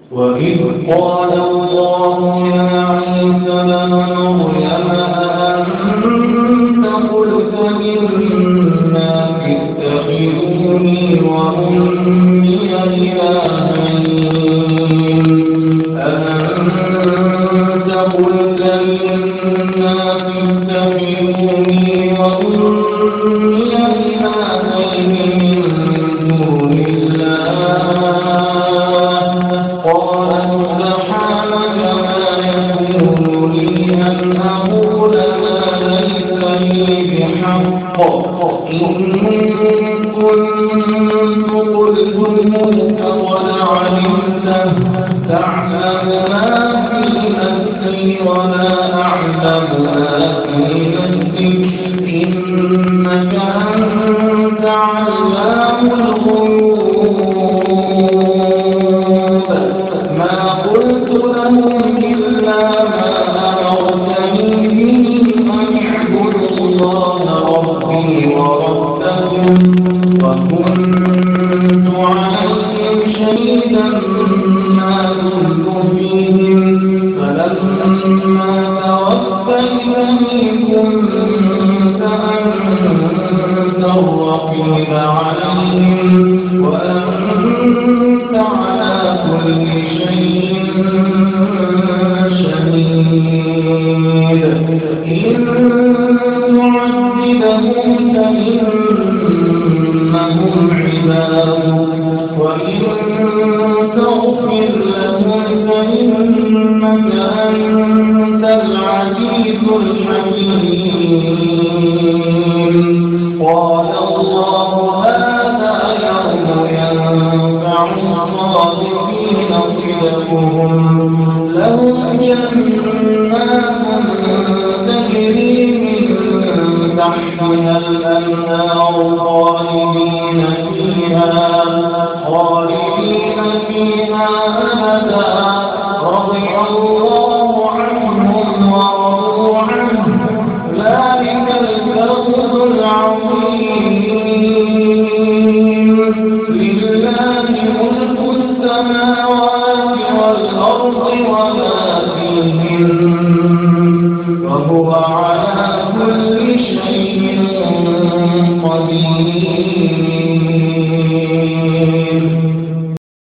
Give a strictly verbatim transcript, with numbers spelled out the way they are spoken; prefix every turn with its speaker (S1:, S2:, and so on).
S1: وإذ قال الله يا عيسى ابن مريم أأنت قلت للناس اتخذوني وأمي إلهين أأنت قلت للناس اتخذوني وأمي إلهين من دون الله قال سبحانك ما يكون لي أن أقول ما ليس لي بحق إن كنت قلته فقد علمته تعلم ما في نفسي ولا أعلم ما في نفسك إنك أنت علام الغيوب ما قلت لهم إلا ما أمرتني به أن اعبدوا الله ربي وربكم وكنت عليهم شهيدا ما كنت فيهم فلما توفيتني كنت أنت الرقيب عليهم وأنت على كل شيء شهيد إن تعذبهم فإنهم عبادك وإن تغفر لهم فإنك أنت العزيز الحكيم قال الله هذا يوم ينفع الصادقين صدقهم لهم جنات تجري من تحتها الأنهار خالدين فيها خالدين فيها أبدا رضي الله